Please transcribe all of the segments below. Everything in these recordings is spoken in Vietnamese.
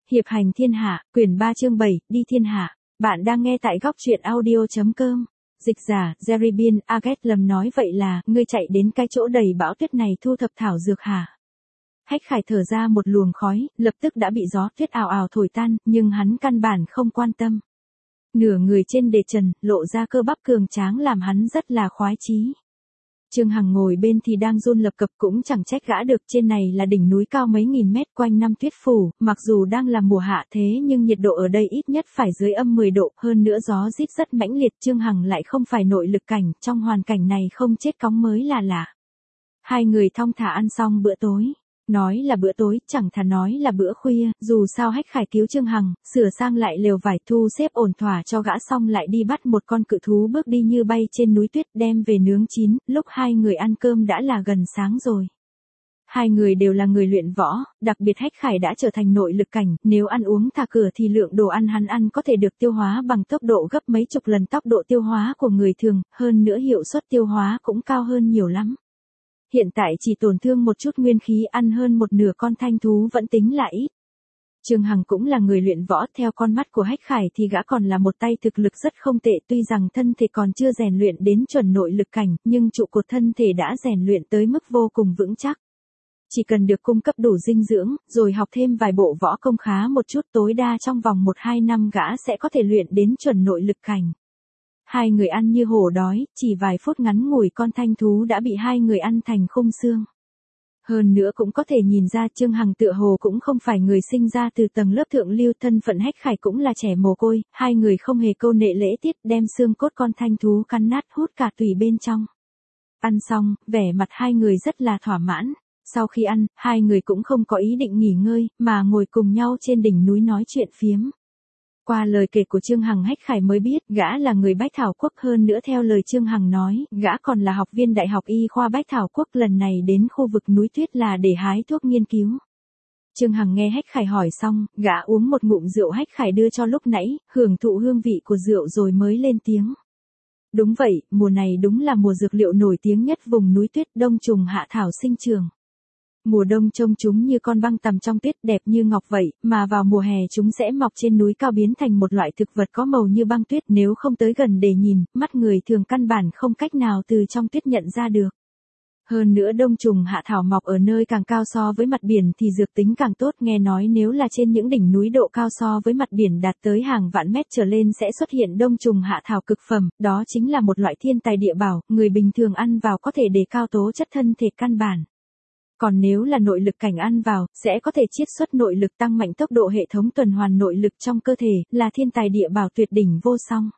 Hiệp hành thiên hạ, quyển 3 chương 7, đi thiên hạ. Bạn đang nghe tại góc truyện audio.com. Dịch giả, Jerry Bin, Agathe lầm nói vậy là, ngươi chạy đến cái chỗ đầy bão tuyết này thu thập thảo dược hả? Hách Khải thở ra một luồng khói, lập tức đã bị gió tuyết ào ào thổi tan, nhưng hắn căn bản không quan tâm. Nửa người trên đề trần, lộ ra cơ bắp cường tráng làm hắn rất là khoái chí. Trương Hằng ngồi bên thì đang run lập cập, cũng chẳng trách gã được, trên này là đỉnh núi cao mấy nghìn mét, quanh năm tuyết phủ, mặc dù đang là mùa hạ thế nhưng nhiệt độ ở đây ít nhất phải dưới âm 10 độ, hơn nữa gió rít rất mãnh liệt. Trương Hằng lại không phải nội lực cảnh, trong hoàn cảnh này không chết cóng mới là lạ. Hai người thong thả ăn xong bữa tối. Nói là bữa tối, chẳng thà nói là bữa khuya, dù sao Hách Khải cứu Trương Hằng, sửa sang lại lều vải, thu xếp ổn thỏa cho gã xong lại đi bắt một con cự thú bước đi như bay trên núi tuyết đem về nướng chín, lúc hai người ăn cơm đã là gần sáng rồi. Hai người đều là người luyện võ, đặc biệt Hách Khải đã trở thành nội lực cảnh, nếu ăn uống thả cửa thì lượng đồ ăn hắn ăn có thể được tiêu hóa bằng tốc độ gấp mấy chục lần tốc độ tiêu hóa của người thường, hơn nữa hiệu suất tiêu hóa cũng cao hơn nhiều lắm. Hiện tại chỉ tổn thương một chút nguyên khí, ăn hơn một nửa con thanh thú vẫn tính là ít. Trương Hằng cũng là người luyện võ, theo con mắt của Hách Khải thì gã còn là một tay thực lực rất không tệ, tuy rằng thân thể còn chưa rèn luyện đến chuẩn nội lực cảnh, nhưng trụ cột thân thể đã rèn luyện tới mức vô cùng vững chắc. Chỉ cần được cung cấp đủ dinh dưỡng, rồi học thêm vài bộ võ công khá một chút, tối đa trong vòng 1-2 năm gã sẽ có thể luyện đến chuẩn nội lực cảnh. Hai người ăn như hổ đói, chỉ vài phút ngắn ngủi con thanh thú đã bị hai người ăn thành khung xương. Hơn nữa cũng có thể nhìn ra Trương Hằng tựa hồ cũng không phải người sinh ra từ tầng lớp thượng lưu, thân phận Hách Khải cũng là trẻ mồ côi, hai người không hề câu nệ lễ tiết, đem xương cốt con thanh thú cắn nát hút cả tủy bên trong. Ăn xong, vẻ mặt hai người rất là thỏa mãn. Sau khi ăn, hai người cũng không có ý định nghỉ ngơi, mà ngồi cùng nhau trên đỉnh núi nói chuyện phiếm. Qua lời kể của Trương Hằng, Hách Khải mới biết, gã là người Bách Thảo Quốc, hơn nữa theo lời Trương Hằng nói, gã còn là học viên Đại học Y khoa Bách Thảo Quốc, lần này đến khu vực núi tuyết là để hái thuốc nghiên cứu. Trương Hằng nghe Hách Khải hỏi xong, gã uống một ngụm rượu Hách Khải đưa cho lúc nãy, hưởng thụ hương vị của rượu rồi mới lên tiếng. Đúng vậy, mùa này đúng là mùa dược liệu nổi tiếng nhất vùng núi tuyết, đông trùng hạ thảo sinh trường. Mùa đông trông chúng như con băng tằm trong tuyết, đẹp như ngọc vậy, mà vào mùa hè chúng sẽ mọc trên núi cao biến thành một loại thực vật có màu như băng tuyết, nếu không tới gần để nhìn, mắt người thường căn bản không cách nào từ trong tuyết nhận ra được. Hơn nữa đông trùng hạ thảo mọc ở nơi càng cao so với mặt biển thì dược tính càng tốt, nghe nói nếu là trên những đỉnh núi độ cao so với mặt biển đạt tới hàng vạn mét trở lên sẽ xuất hiện đông trùng hạ thảo cực phẩm, đó chính là một loại thiên tài địa bảo, người bình thường ăn vào có thể đề cao tố chất thân thể căn bản. Còn nếu là nội lực cảnh ăn vào, sẽ có thể chiết xuất nội lực, tăng mạnh tốc độ hệ thống tuần hoàn nội lực trong cơ thể, là thiên tài địa bảo tuyệt đỉnh vô song.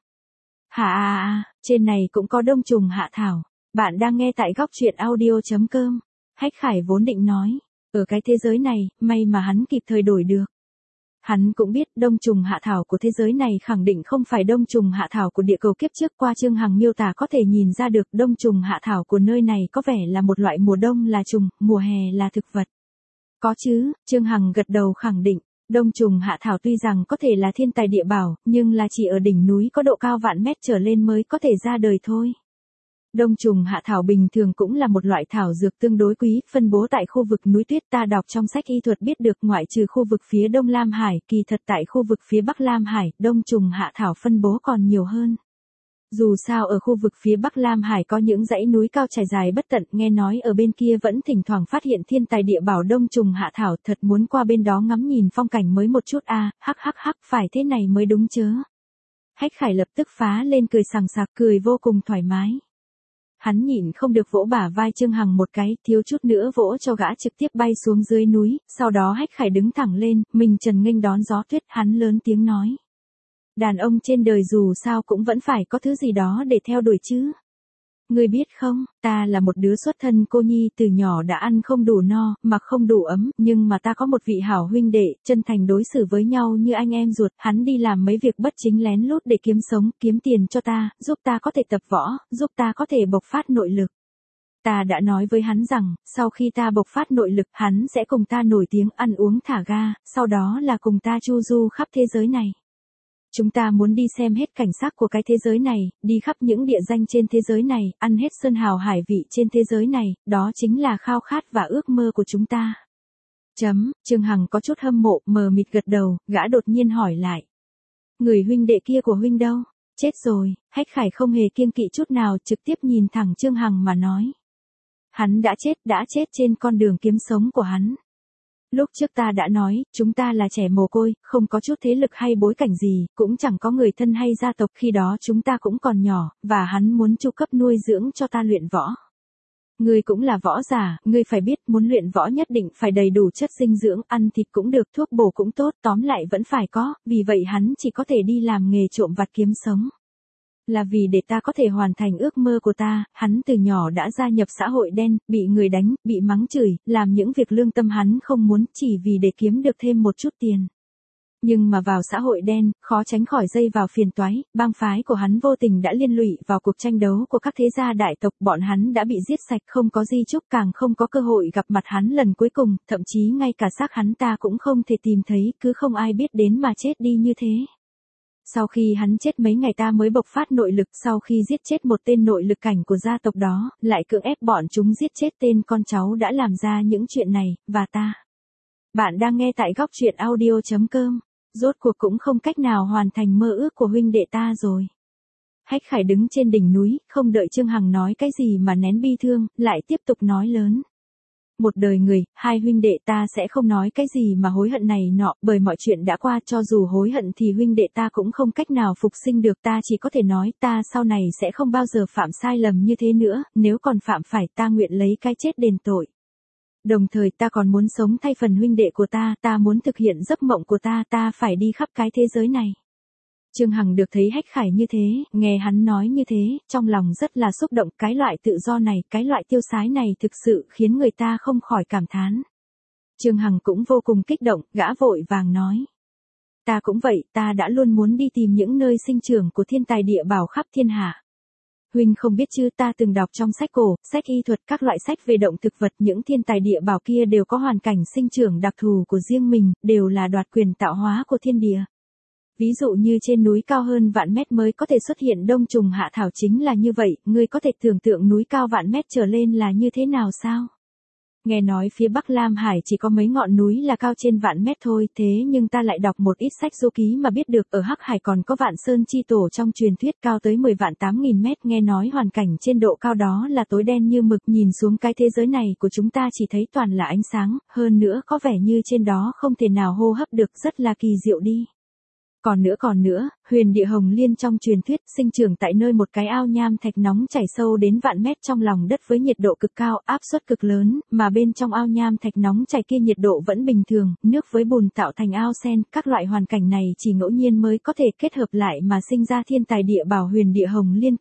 Trên này cũng có đông trùng hạ thảo. Bạn đang nghe tại góc truyện audio.com. Hách Khải vốn định nói, ở cái thế giới này, may mà hắn kịp thời đổi được. Hắn cũng biết đông trùng hạ thảo của thế giới này khẳng định không phải đông trùng hạ thảo của địa cầu kiếp trước, qua Trương Hằng miêu tả có thể nhìn ra được đông trùng hạ thảo của nơi này có vẻ là một loại mùa đông là trùng, mùa hè là thực vật. Có chứ, Trương Hằng gật đầu khẳng định, đông trùng hạ thảo tuy rằng có thể là thiên tài địa bảo, nhưng là chỉ ở đỉnh núi có độ cao vạn mét trở lên mới có thể ra đời thôi. Đông trùng hạ thảo bình thường cũng là một loại thảo dược tương đối quý, phân bố tại khu vực núi tuyết, ta đọc trong sách y thuật biết được ngoại trừ khu vực phía đông Lam Hải, kỳ thật tại khu vực phía bắc Lam Hải, đông trùng hạ thảo phân bố còn nhiều hơn. Dù sao ở khu vực phía bắc Lam Hải có những dãy núi cao trải dài bất tận, nghe nói ở bên kia vẫn thỉnh thoảng phát hiện thiên tài địa bảo đông trùng hạ thảo, thật muốn qua bên đó ngắm nhìn phong cảnh mới một chút a, phải thế này mới đúng chớ. Hách Khải lập tức phá lên cười sằng sặc, cười vô cùng thoải mái. Hắn nhịn không được vỗ bả vai Trương Hằng một cái, thiếu chút nữa vỗ cho gã trực tiếp bay xuống dưới núi, sau đó Hách Khải đứng thẳng lên, mình trần nghênh đón gió tuyết, hắn lớn tiếng nói. Đàn ông trên đời dù sao cũng vẫn phải có thứ gì đó để theo đuổi chứ. Ngươi biết không, ta là một đứa xuất thân cô nhi, từ nhỏ đã ăn không đủ no, mặc không đủ ấm, nhưng mà ta có một vị hảo huynh đệ, chân thành đối xử với nhau như anh em ruột, hắn đi làm mấy việc bất chính lén lút để kiếm sống, kiếm tiền cho ta, giúp ta có thể tập võ, giúp ta có thể bộc phát nội lực. Ta đã nói với hắn rằng, sau khi ta bộc phát nội lực, hắn sẽ cùng ta nổi tiếng, ăn uống thả ga, sau đó là cùng ta chu du khắp thế giới này. Chúng ta muốn đi xem hết cảnh sắc của cái thế giới này, đi khắp những địa danh trên thế giới này, ăn hết sơn hào hải vị trên thế giới này, đó chính là khao khát và ước mơ của chúng ta. Trương Hằng có chút hâm mộ, mờ mịt gật đầu, gã đột nhiên hỏi lại. Người huynh đệ kia của huynh đâu? Chết rồi, Hách Khải không hề kiêng kỵ chút nào, trực tiếp nhìn thẳng Trương Hằng mà nói. Hắn đã chết trên con đường kiếm sống của hắn. Lúc trước ta đã nói, chúng ta là trẻ mồ côi, không có chút thế lực hay bối cảnh gì, cũng chẳng có người thân hay gia tộc, khi đó chúng ta cũng còn nhỏ, và hắn muốn chu cấp nuôi dưỡng cho ta luyện võ. Ngươi cũng là võ giả, ngươi phải biết, muốn luyện võ nhất định phải đầy đủ chất dinh dưỡng, ăn thịt cũng được, thuốc bổ cũng tốt, tóm lại vẫn phải có, vì vậy hắn chỉ có thể đi làm nghề trộm vặt kiếm sống. Là vì để ta có thể hoàn thành ước mơ của ta, hắn từ nhỏ đã gia nhập xã hội đen, bị người đánh, bị mắng chửi, làm những việc lương tâm hắn không muốn, chỉ vì để kiếm được thêm một chút tiền. Nhưng mà vào xã hội đen, khó tránh khỏi dây vào phiền toái, bang phái của hắn vô tình đã liên lụy vào cuộc tranh đấu của các thế gia đại tộc, bọn hắn đã bị giết sạch, không có di chúc, càng không có cơ hội gặp mặt hắn lần cuối cùng, thậm chí ngay cả xác hắn ta cũng không thể tìm thấy, cứ không ai biết đến mà chết đi như thế. Sau khi hắn chết mấy ngày ta mới bộc phát nội lực, sau khi giết chết một tên nội lực cảnh của gia tộc đó, lại cưỡng ép bọn chúng giết chết tên con cháu đã làm ra những chuyện này, và ta. Bạn đang nghe tại góc truyện audio.com. Rốt cuộc cũng không cách nào hoàn thành mơ ước của huynh đệ ta rồi. Hách Khải đứng trên đỉnh núi, không đợi Trương Hằng nói cái gì mà nén bi thương, lại tiếp tục nói lớn. Một đời người, hai huynh đệ ta sẽ không nói cái gì mà hối hận này nọ, bởi mọi chuyện đã qua, cho dù hối hận thì huynh đệ ta cũng không cách nào phục sinh được, ta chỉ có thể nói ta sau này sẽ không bao giờ phạm sai lầm như thế nữa, nếu còn phạm phải ta nguyện lấy cái chết đền tội. Đồng thời ta còn muốn sống thay phần huynh đệ của ta muốn thực hiện giấc mộng của ta phải đi khắp cái thế giới này. Trương Hằng được thấy Hách Khải như thế, nghe hắn nói như thế, trong lòng rất là xúc động, cái loại tự do này, cái loại tiêu sái này thực sự khiến người ta không khỏi cảm thán. Trương Hằng cũng vô cùng kích động, gã vội vàng nói. Ta cũng vậy, ta đã luôn muốn đi tìm những nơi sinh trưởng của thiên tài địa bảo khắp thiên hạ. Huynh không biết chứ, ta từng đọc trong sách cổ, sách y thuật, các loại sách về động thực vật, những thiên tài địa bảo kia đều có hoàn cảnh sinh trưởng đặc thù của riêng mình, đều là đoạt quyền tạo hóa của thiên địa. Ví dụ như trên núi cao hơn vạn mét mới có thể xuất hiện đông trùng hạ thảo chính là như vậy, ngươi có thể tưởng tượng núi cao vạn mét trở lên là như thế nào sao? Nghe nói phía Bắc Lam Hải chỉ có mấy ngọn núi là cao trên vạn mét thôi, thế nhưng ta lại đọc một ít sách du ký mà biết được ở Hắc Hải còn có Vạn Sơn chi tổ trong truyền thuyết cao tới 10 vạn 8.000 mét, nghe nói hoàn cảnh trên độ cao đó là tối đen như mực, nhìn xuống cái thế giới này của chúng ta chỉ thấy toàn là ánh sáng, hơn nữa có vẻ như trên đó không thể nào hô hấp được, rất là kỳ diệu đi. Còn nữa, huyền địa hồng liên trong truyền thuyết sinh trưởng tại nơi một cái ao nham thạch nóng chảy sâu đến vạn mét trong lòng đất với nhiệt độ cực cao, áp suất cực lớn, mà bên trong ao nham thạch nóng chảy kia nhiệt độ vẫn bình thường, nước với bùn tạo thành ao sen, các loại hoàn cảnh này chỉ ngẫu nhiên mới có thể kết hợp lại mà sinh ra thiên tài địa bảo huyền địa hồng liên,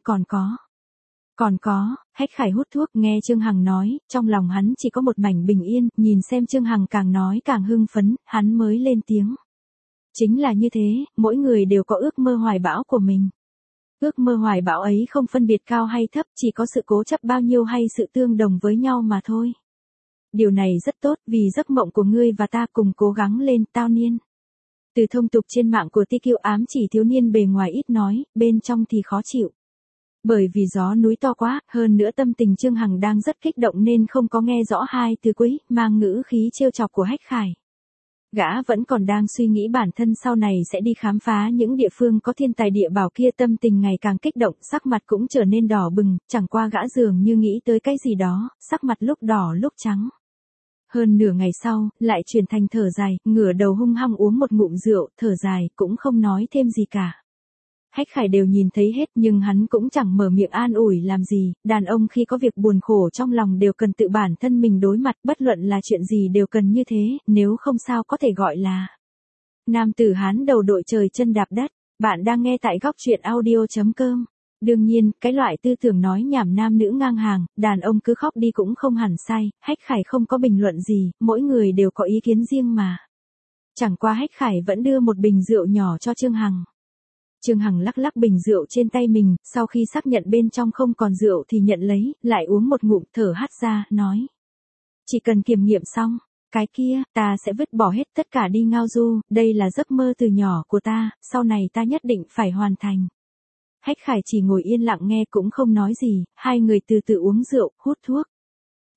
Còn có, Hách Khải hút thuốc, nghe Trương Hằng nói, trong lòng hắn chỉ có một mảnh bình yên, nhìn xem Trương Hằng càng nói càng hưng phấn, hắn mới lên tiếng. Chính là như thế, mỗi người đều có ước mơ hoài bão của mình. Ước mơ hoài bão ấy không phân biệt cao hay thấp, chỉ có sự cố chấp bao nhiêu hay sự tương đồng với nhau mà thôi. Điều này rất tốt, vì giấc mộng của ngươi và ta cùng cố gắng lên, tao niên. Từ thông tục trên mạng của TQ ám chỉ thiếu niên bề ngoài ít nói, bên trong thì khó chịu. Bởi vì gió núi to quá, hơn nữa tâm tình Trương Hằng đang rất kích động nên không có nghe rõ hai từ cuối, mang ngữ khí trêu chọc của Hách Khải. Gã vẫn còn đang suy nghĩ bản thân sau này sẽ đi khám phá những địa phương có thiên tài địa bảo kia, tâm tình ngày càng kích động, sắc mặt cũng trở nên đỏ bừng, chẳng qua gã dường như nghĩ tới cái gì đó, sắc mặt lúc đỏ lúc trắng. Hơn nửa ngày sau, lại chuyển thành thở dài, ngửa đầu hung hăng uống một ngụm rượu, thở dài, cũng không nói thêm gì cả. Hách Khải đều nhìn thấy hết nhưng hắn cũng chẳng mở miệng an ủi làm gì, đàn ông khi có việc buồn khổ trong lòng đều cần tự bản thân mình đối mặt, bất luận là chuyện gì đều cần như thế, nếu không sao có thể gọi là nam tử Hán đầu đội trời chân đạp đất. Bạn đang nghe tại góc truyện audio.com. Đương nhiên, cái loại tư tưởng nói nhảm nam nữ ngang hàng, đàn ông cứ khóc đi cũng không hẳn sai, Hách Khải không có bình luận gì, mỗi người đều có ý kiến riêng mà. Chẳng qua Hách Khải vẫn đưa một bình rượu nhỏ cho Trương Hằng. Trương Hằng lắc lắc bình rượu trên tay mình, sau khi xác nhận bên trong không còn rượu thì nhận lấy, lại uống một ngụm, thở hắt ra, nói. Chỉ cần kiểm nghiệm xong, cái kia, ta sẽ vứt bỏ hết tất cả đi ngao du, đây là giấc mơ từ nhỏ của ta, sau này ta nhất định phải hoàn thành. Hách Khải chỉ ngồi yên lặng nghe cũng không nói gì, hai người từ từ uống rượu, hút thuốc.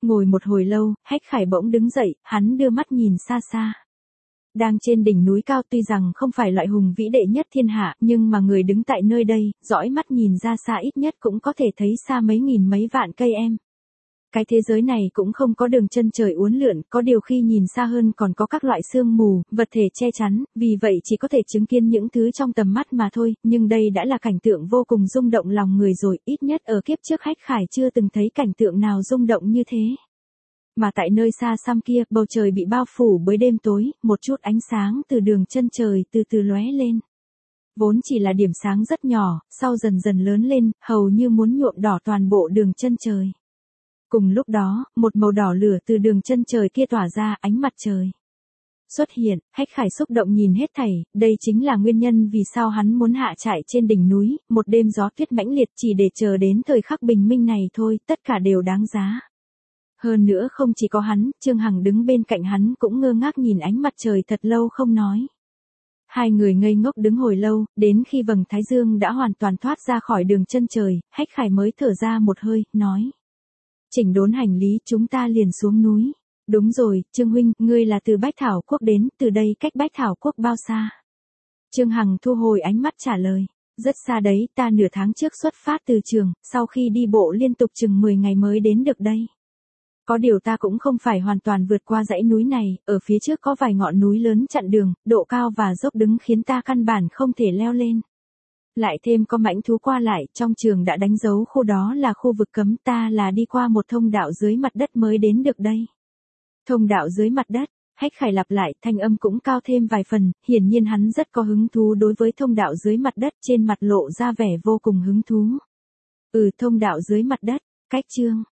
Ngồi một hồi lâu, Hách Khải bỗng đứng dậy, hắn đưa mắt nhìn xa xa. Đang trên đỉnh núi cao tuy rằng không phải loại hùng vĩ đệ nhất thiên hạ, nhưng mà người đứng tại nơi đây, dõi mắt nhìn ra xa ít nhất cũng có thể thấy xa mấy nghìn mấy vạn cây em. Cái thế giới này cũng không có đường chân trời uốn lượn, có điều khi nhìn xa hơn còn có các loại sương mù, vật thể che chắn, vì vậy chỉ có thể chứng kiến những thứ trong tầm mắt mà thôi, nhưng đây đã là cảnh tượng vô cùng rung động lòng người rồi, ít nhất ở kiếp trước Hách Khải chưa từng thấy cảnh tượng nào rung động như thế. Mà tại nơi xa xăm kia, bầu trời bị bao phủ bởi đêm tối, một chút ánh sáng từ đường chân trời từ từ lóe lên. Vốn chỉ là điểm sáng rất nhỏ, sau dần dần lớn lên, hầu như muốn nhuộm đỏ toàn bộ đường chân trời. Cùng lúc đó, một màu đỏ lửa từ đường chân trời kia tỏa ra, ánh mặt trời xuất hiện. Hách Khải xúc động nhìn hết thảy, đây chính là nguyên nhân vì sao hắn muốn hạ trại trên đỉnh núi, một đêm gió tuyết mãnh liệt chỉ để chờ đến thời khắc bình minh này thôi, tất cả đều đáng giá. Hơn nữa không chỉ có hắn, Trương Hằng đứng bên cạnh hắn cũng ngơ ngác nhìn ánh mặt trời thật lâu không nói. Hai người ngây ngốc đứng hồi lâu, đến khi vầng thái dương đã hoàn toàn thoát ra khỏi đường chân trời, Hách Khải mới thở ra một hơi, nói. Chỉnh đốn hành lý, chúng ta liền xuống núi. Đúng rồi, Trương huynh, ngươi là từ Bách Thảo Quốc đến, từ đây cách Bách Thảo Quốc bao xa? Trương Hằng thu hồi ánh mắt trả lời. Rất xa đấy, ta nửa tháng trước xuất phát từ trường, sau khi đi bộ liên tục chừng 10 ngày mới đến được đây. Có điều ta cũng không phải hoàn toàn vượt qua dãy núi này, ở phía trước có vài ngọn núi lớn chặn đường, độ cao và dốc đứng khiến ta căn bản không thể leo lên. Lại thêm có mãnh thú qua lại, trong trường đã đánh dấu khu đó là khu vực cấm, ta là đi qua một thông đạo dưới mặt đất mới đến được đây. Thông đạo dưới mặt đất, Hách Khải lặp lại, thanh âm cũng cao thêm vài phần, hiển nhiên hắn rất có hứng thú đối với thông đạo dưới mặt đất, trên mặt lộ ra vẻ vô cùng hứng thú. Thông đạo dưới mặt đất, cách chương